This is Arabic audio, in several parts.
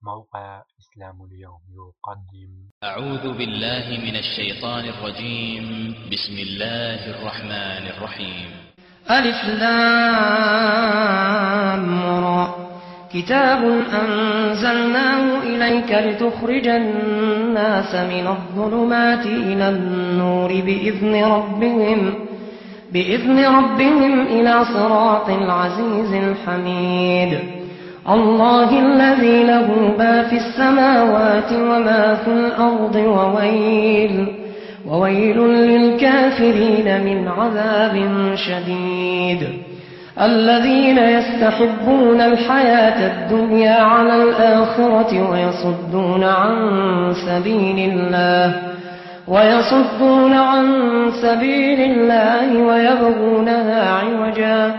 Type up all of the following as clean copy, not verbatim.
موقع إسلام اليوم يقدم. أعوذ بالله من الشيطان الرجيم. بسم الله الرحمن الرحيم. ألف لام را كتاب أنزلناه إليك لتخرج الناس من الظلمات إلى النور بإذن ربهم إلى صراط العزيز الحميد. الله الذي له ما في السماوات وما في الأرض وويل للكافرين من عذاب شديد. الذين يستحبون الحياة الدنيا على الآخرة ويصدون عن سبيل الله ويبغونها عوجا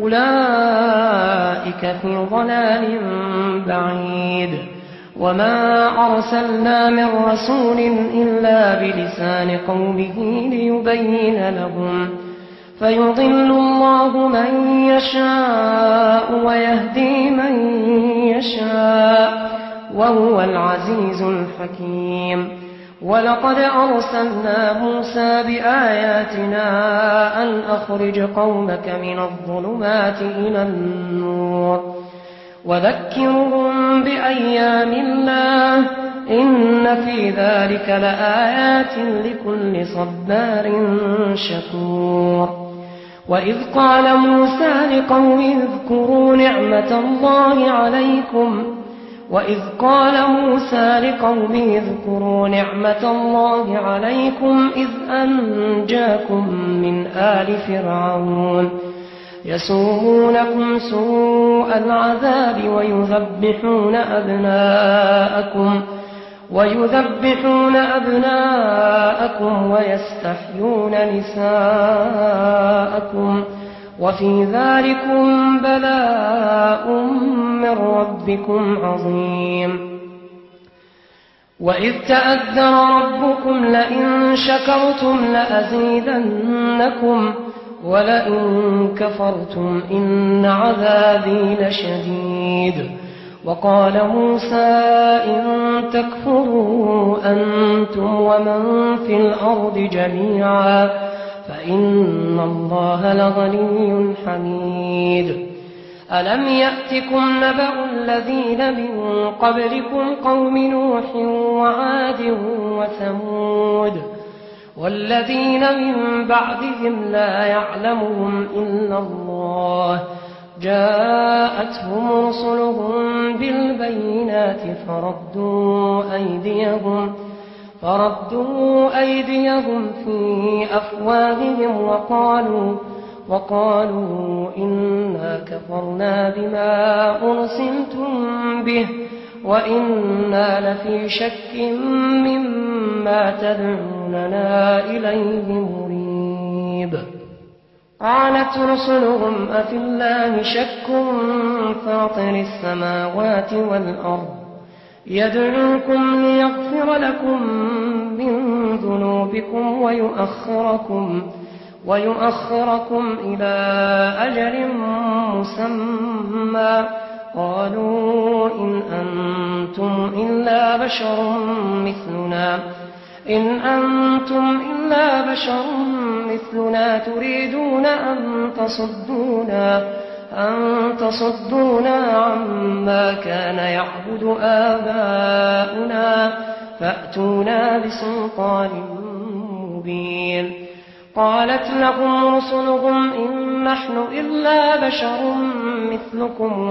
أولئك في ضلال بعيد. وما أرسلنا من رسول إلا بلسان قومه ليبين لهم فيضل الله من يشاء ويهدي من يشاء وهو العزيز الحكيم. ولقد أرسلنا موسى بآياتنا أن أخرج قومك من الظلمات إلى النور وذكرهم بأيام الله إن في ذلك لآيات لكل صبار شكور. وإذ قال موسى لقومه اذكروا نعمة الله عليكم إذ أنجاكم من آل فرعون يسومونكم سوء العذاب ويذبحون أبناءكم ويستحيون نساءكم وفي ذلكم بلاء من ربكم عظيم. وإذ تأذن ربكم لئن شكرتم لأزيدنكم ولئن كفرتم إن عذابي لشديد. وقال موسى إن تكفروا أنتم ومن في الأرض جميعا فإن الله لغني حميد. ألم يأتكم نبأ الذين من قبلكم قوم نوح وعاد وثمود والذين من بعدهم لا يعلمهم إلا الله جاءتهم رسلهم بالبينات فردوا أيديهم في أفواههم وقالوا إنا كفرنا بما أرسلتم به وإنا لفي شك مما تدعوننا إليه مريب. قالت رسلهم أفي الله شك فاطر السماوات والأرض يدعوكم ليغفر لكم من ذنوبكم ويؤخركم إلى أجل مسمى قالوا إن أنتم إلا بشر مثلنا تريدون أن تصدونا عما كان يعبد آباؤنا فأتونا بسلطان مبين. قالت لهم رسلهم إن نحن إلا بشر مثلكم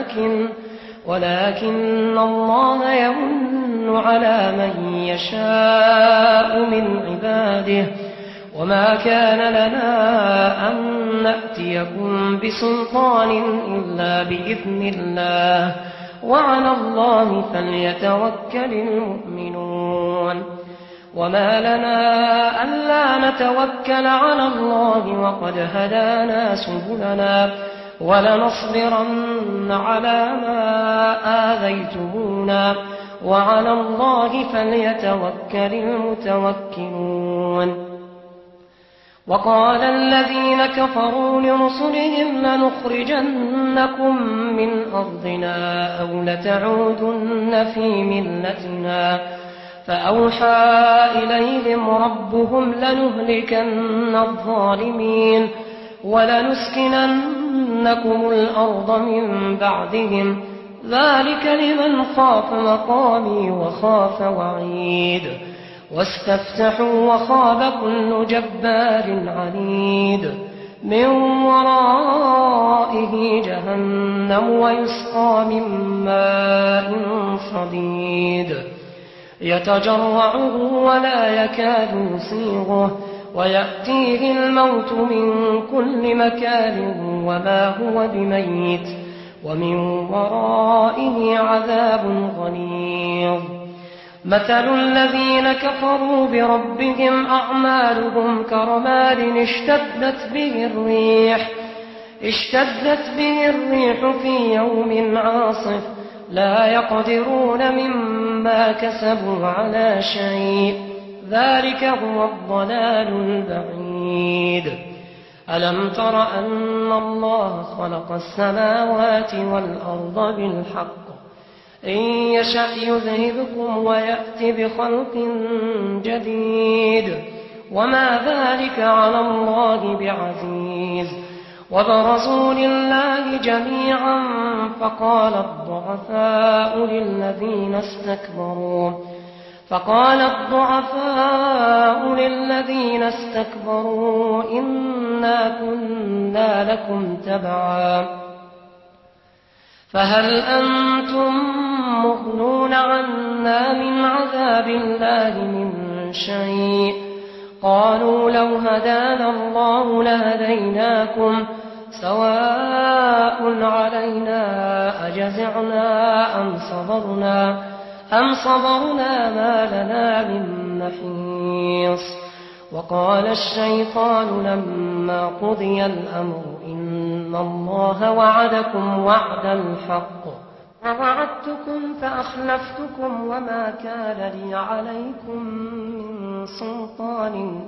ولكن الله يمن على من يشاء من عباده وما كان لنا أن نأتيكم بسلطان إلا بإذن الله وعلى الله فليتوكل المؤمنون. وما لنا ألا نتوكل على الله وقد هدانا سبلنا ولنصبرن على ما آذيتمونا وعلى الله فليتوكل المتوكلون. وقال الذين كفروا لرسلهم لنخرجن لنخرجنكم من أرضنا أو لتعودن في ملتنا فأوحى إليهم ربهم لنهلكن الظالمين ولنسكننكم الأرض من بعدهم ذلك لمن خاف مقامي وخاف وعيد واستفتحوا وخاب كل جبار عنيد من ورائه جهنم ويسقى من ماء صديد يتجرعه ولا يكاد يسيغه ويأتيه الموت من كل مكان وما هو بميت ومن ورائه عذاب غليظ مثل الذين كفروا بربهم أعمالهم كرماد اشتدت به الريح في يوم عاصف لا يقدرون مما كسبوا على شيء ذلك هو الضلال البعيد ألم تر أن الله خلق السماوات والأرض بالحق إن يشأ يذهبكم ويأتي بخلق جديد وما ذلك على الله بعزيز وبرزوا لله جميعا فقال الضعفاء للذين استكبروا إنا كنا لكم تبعا فهل أنتم مغنون عنا من عذاب الله من شيء قالوا لو هدانا الله لهديناكم سواء علينا أجزعنا أم صبرنا ما لنا من محيص وقال الشيطان لما قضي الأمر إن الله وعدكم وعد الحق ووعدتكم فأخلفتكم وما كان لي عليكم من سلطان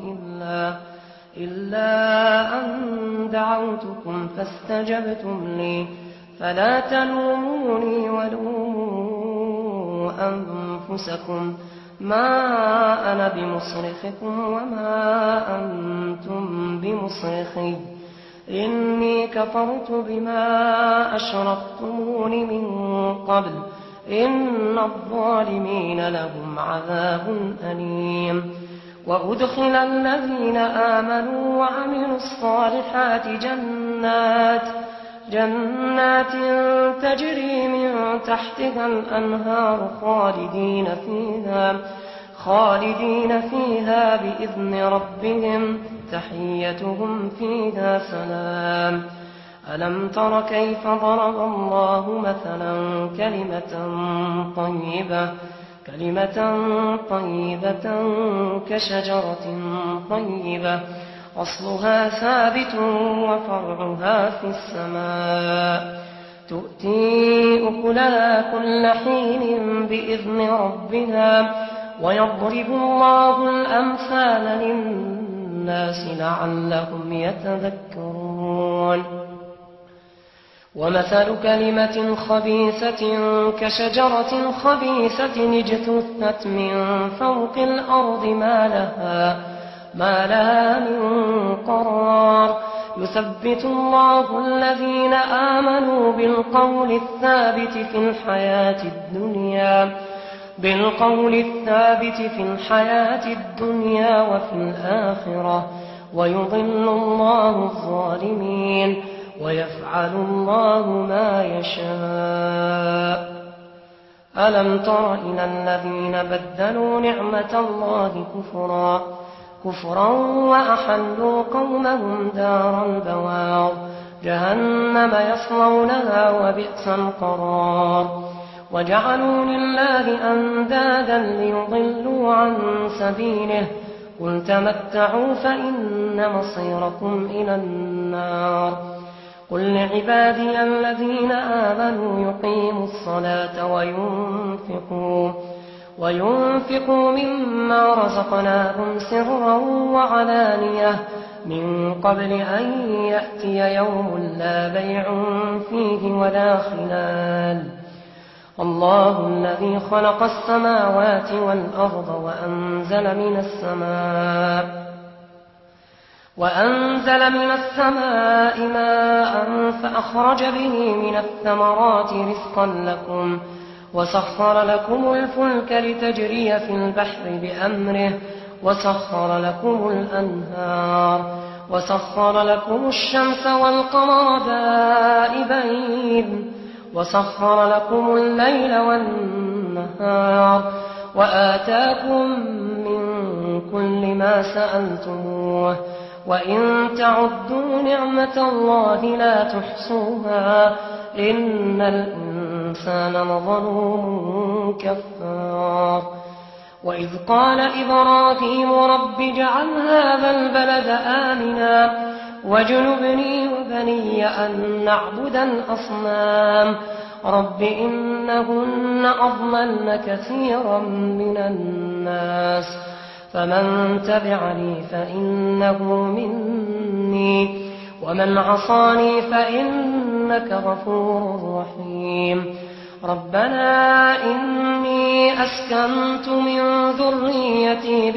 إلا أن دعوتكم فاستجبتم لي فلا تلوموني ولوموا أنفسكم ما أنا بمصرخكم وما أنتم بمصرخي إني كفرت بما أشركتمون من قبل إن الظالمين لهم عذاب أليم وأدخل الذين آمنوا وعملوا الصالحات جنات تجري من تحتها الأنهار خالدين فيها بإذن ربهم تحيتهم فيها سلام ألم تر كيف ضرب الله مثلا كلمة طيبة كشجرة طيبة أصلها ثابت وفرعها في السماء تؤتي أكلها كل حين بإذن ربها ويضرب الله الأمثال للناس لعلهم يتذكرون ومثل كلمة خبيثة كشجرة خبيثة اجتثت من فوق الأرض ما لها من قرار يثبت الله الذين آمنوا بالقول الثابت في الحياة الدنيا وفي الآخرة ويضل الله الظالمين ويفعل الله ما يشاء ألم تر إلى الذين بدلوا نعمة الله كفرا وأحلوا قومهم دار البوار جهنم يصلونها وبئس القرار وجعلوا لله أندادا ليضلوا عن سبيله قل تمتعوا فإن مصيركم إلى النار قل لعبادي الذين آمنوا يقيموا الصلاة وينفقوا مما رزقناهم سرا وعلانية من قبل أن يأتي يوم لا بيع فيه ولا خلال. الله الذي خلق السماوات والأرض وأنزل من السماء ماء فأخرج به من الثمرات رزقا لكم وسخر لكم الفلك لتجري في البحر بأمره وسخر لكم الأنهار وسخر لكم الشمس والقمر دائبين وسخر لكم الليل والنهار وآتاكم من كل ما سألتموه وإن تعدوا نعمة الله لا تحصوها إن الإنسان لظلوم كفار. وإذ قال إبراهيم رب اجعل هذا البلد آمنا واجنبني وبني أن نعبد الأصنام رب إنهن أضللن كثيرا من الناس فمن تبعني فإنه مني ومن عصاني فإنك غفور رحيم. ربنا إني أسكنت من ذريتي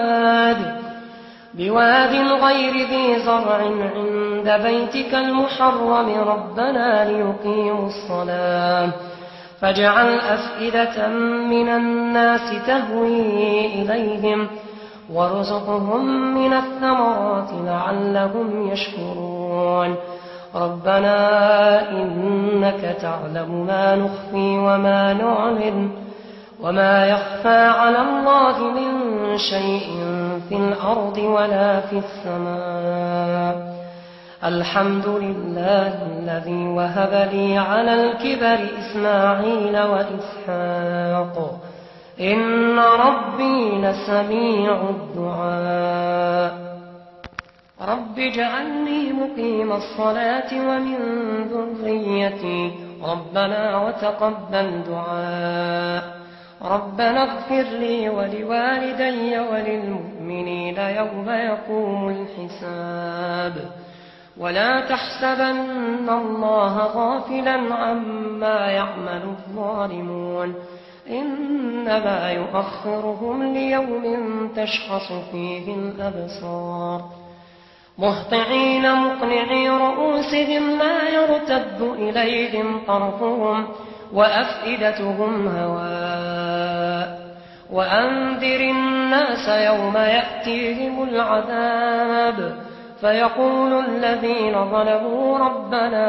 بواد غير ذي زرع عند بيتك المحرم ربنا ليقيموا الصلاة فاجعل أفئدة من الناس تهوي إليهم وارزقهم من الثمرات لعلهم يشكرون. ربنا إنك تعلم ما نخفي وما نعلن وما يخفى على الله من شيء في الأرض ولا في السماء. الحمد لله الذي وهب لي على الكبر إسماعيل وإسحاق إن ربي لسميع الدعاء. رب اجعلني مقيم الصلاة ومن ذريتي ربنا وتقبل دعاء. ربنا اغفر لي ولوالدي وللمؤمنين يوم يقوم الحساب. ولا تحسبن الله غافلا عما يعمل الظالمون إنما يؤخرهم ليوم تشخص فيه الأبصار مهطعين مقنعي رؤوسهم لا يرتد إليهم طرفهم وأفئدتهم هواء. وأنذر الناس يوم يأتيهم العذاب فيقول الذين ظلموا ربنا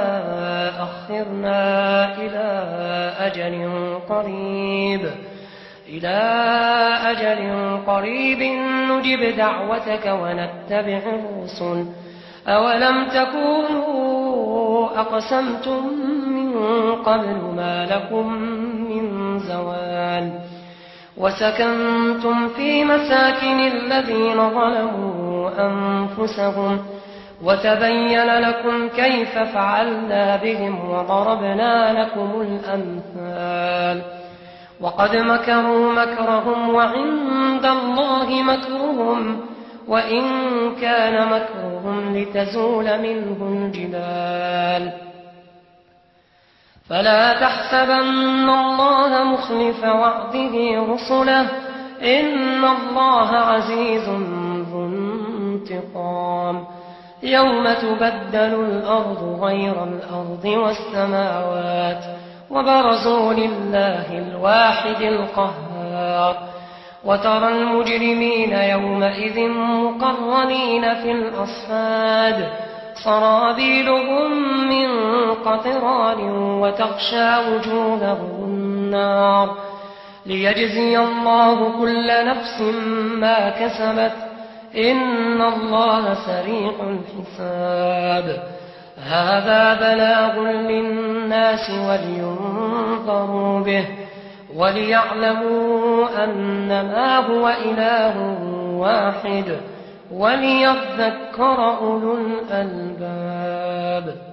أخرنا إلى أجل قريب نجب دعوتك ونتبع الرسل أولم تكونوا أقسمتم من قبل ما لكم من زوال وسكنتم في مساكن الذين ظلموا أنفسهم وتبين لكم كيف فعلنا بهم وضربنا لكم الأمثال. وقد مكروا مكرهم وعند الله مكرهم وإن كان مكرهم لتزول منه الجبال. فلا تحسبن الله مخلف وعده رسله إن الله عزيز ذو انتقام. يوم تبدل الأرض غير الأرض والسماوات وبرزوا لله الواحد القهار. وترى المجرمين يومئذ مقرنين في الأصفاد صرابيلهم من قطران وتغشى وجوههم النار ليجزي الله كل نفس ما كسبت إن الله سريع الحساب. هذا بلاغ للناس ولينذروا به وليعلموا أنما هو إله واحد وليذكر أولو الألباب.